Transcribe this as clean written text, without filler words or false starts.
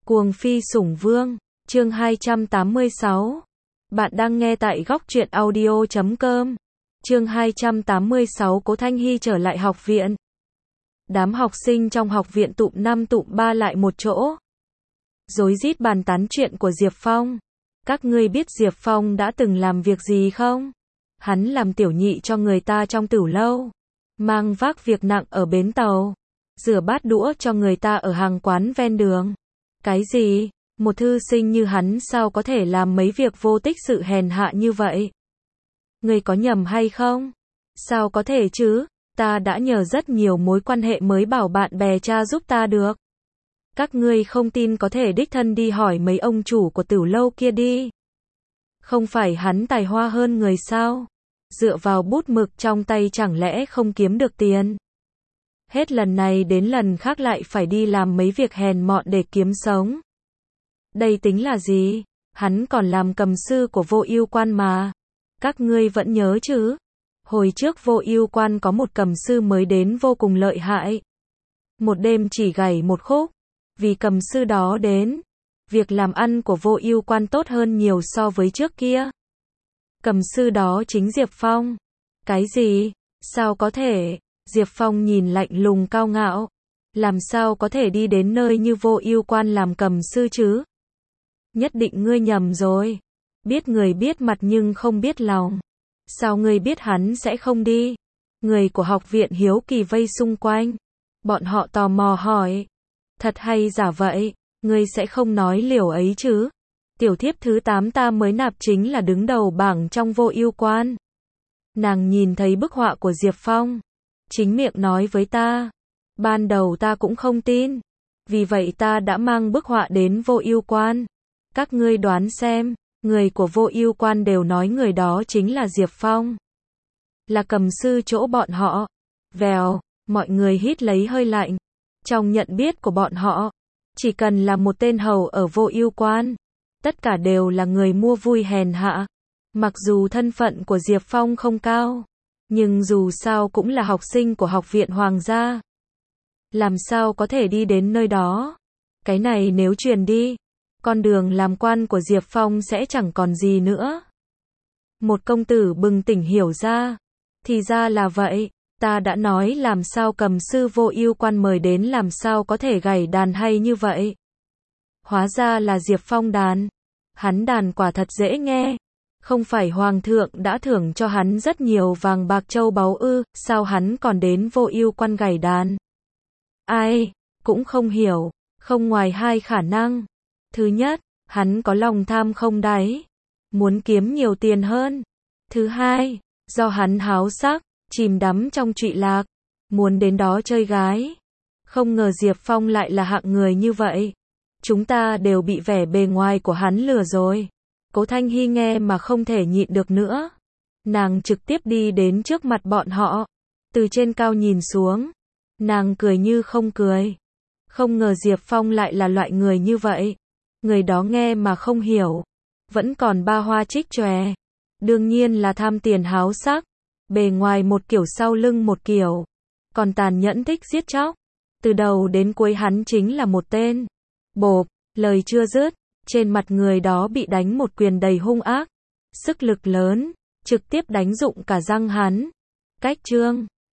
Cuồng phi sủng vương, chương 286. Bạn đang nghe tại góc truyện audio.com. Chương 286 Cố Thanh Hy trở lại học viện. Đám học sinh trong học viện tụm 5 tụm 3 lại một chỗ. Rối rít bàn tán chuyện của Diệp Phong. Các ngươi biết Diệp Phong đã từng làm việc gì không? Hắn làm tiểu nhị cho người ta trong tửu lâu. Mang vác việc nặng ở bến tàu. Rửa bát đũa cho người ta ở hàng quán ven đường. Cái gì? Một thư sinh như hắn sao có thể làm mấy việc vô tích sự hèn hạ như vậy? Ngươi có nhầm hay không? Sao có thể chứ? Ta đã nhờ rất nhiều mối quan hệ mới bảo bạn bè cha giúp ta được. Các ngươi không tin có thể đích thân đi hỏi mấy ông chủ của tửu lâu kia đi. Không phải hắn tài hoa hơn người sao? Dựa vào bút mực trong tay chẳng lẽ không kiếm được tiền? Hết lần này đến lần khác lại phải đi làm mấy việc hèn mọn để kiếm sống. Đây tính là gì? Hắn còn làm cầm sư của Vô Ưu Quan mà. Các ngươi vẫn nhớ chứ? Hồi trước Vô Ưu Quan có một cầm sư mới đến vô cùng lợi hại. Một đêm chỉ gảy một khúc. Vì cầm sư đó đến, việc làm ăn của Vô Ưu Quan tốt hơn nhiều so với trước kia. Cầm sư đó chính Diệp Phong. Cái gì? Sao có thể? Diệp Phong nhìn lạnh lùng cao ngạo. Làm sao có thể đi đến nơi như Vô Ưu Quan làm cầm sư chứ? Nhất định ngươi nhầm rồi. Biết người biết mặt nhưng không biết lòng. Sao ngươi biết hắn sẽ không đi? Người của học viện hiếu kỳ vây xung quanh. Bọn họ tò mò hỏi. Thật hay giả vậy? Ngươi sẽ không nói liều ấy chứ? Tiểu thiếp thứ 8 ta mới nạp chính là đứng đầu bảng trong Vô Ưu Quan. Nàng nhìn thấy bức họa của Diệp Phong. Chính miệng nói với ta. Ban đầu ta cũng không tin. Vì vậy ta đã mang bức họa đến Vô Ưu Quan. Các ngươi đoán xem, người của Vô Ưu Quan đều nói người đó chính là Diệp Phong. Là cầm sư chỗ bọn họ. Vèo, mọi người hít lấy hơi lạnh. Trong nhận biết của bọn họ, chỉ cần là một tên hầu ở Vô Ưu Quan, tất cả đều là người mua vui hèn hạ. Mặc dù thân phận của Diệp Phong không cao, nhưng dù sao cũng là học sinh của học viện Hoàng gia. Làm sao có thể đi đến nơi đó? Cái này nếu truyền đi, con đường làm quan của Diệp Phong sẽ chẳng còn gì nữa. Một công tử bừng tỉnh hiểu ra. Thì ra là vậy, ta đã nói làm sao cầm sư Vô Ưu Quan mời đến làm sao có thể gảy đàn hay như vậy. Hóa ra là Diệp Phong đàn. Hắn đàn quả thật dễ nghe. Không phải Hoàng thượng đã thưởng cho hắn rất nhiều vàng bạc châu báu ư, sao hắn còn đến Vô Ưu Quan gảy đàn? Ai, cũng không hiểu, không ngoài hai khả năng. Thứ nhất, hắn có lòng tham không đáy, muốn kiếm nhiều tiền hơn. Thứ hai, do hắn háo sắc, chìm đắm trong trụy lạc, muốn đến đó chơi gái. Không ngờ Diệp Phong lại là hạng người như vậy. Chúng ta đều bị vẻ bề ngoài của hắn lừa rồi. Cố Thanh Hy nghe mà không thể nhịn được nữa. Nàng trực tiếp đi đến trước mặt bọn họ. Từ trên cao nhìn xuống. Nàng cười như không cười. Không ngờ Diệp Phong lại là loại người như vậy. Người đó nghe mà không hiểu. Vẫn còn ba hoa trích chòe. Đương nhiên là tham tiền háo sắc. Bề ngoài một kiểu sau lưng một kiểu. Còn tàn nhẫn thích giết chóc. Từ đầu đến cuối hắn chính là một tên. Bộp, lời chưa dứt. Trên mặt người đó bị đánh một quyền đầy hung ác. Sức lực lớn. Trực tiếp đánh rụng cả răng hắn. Cách chương.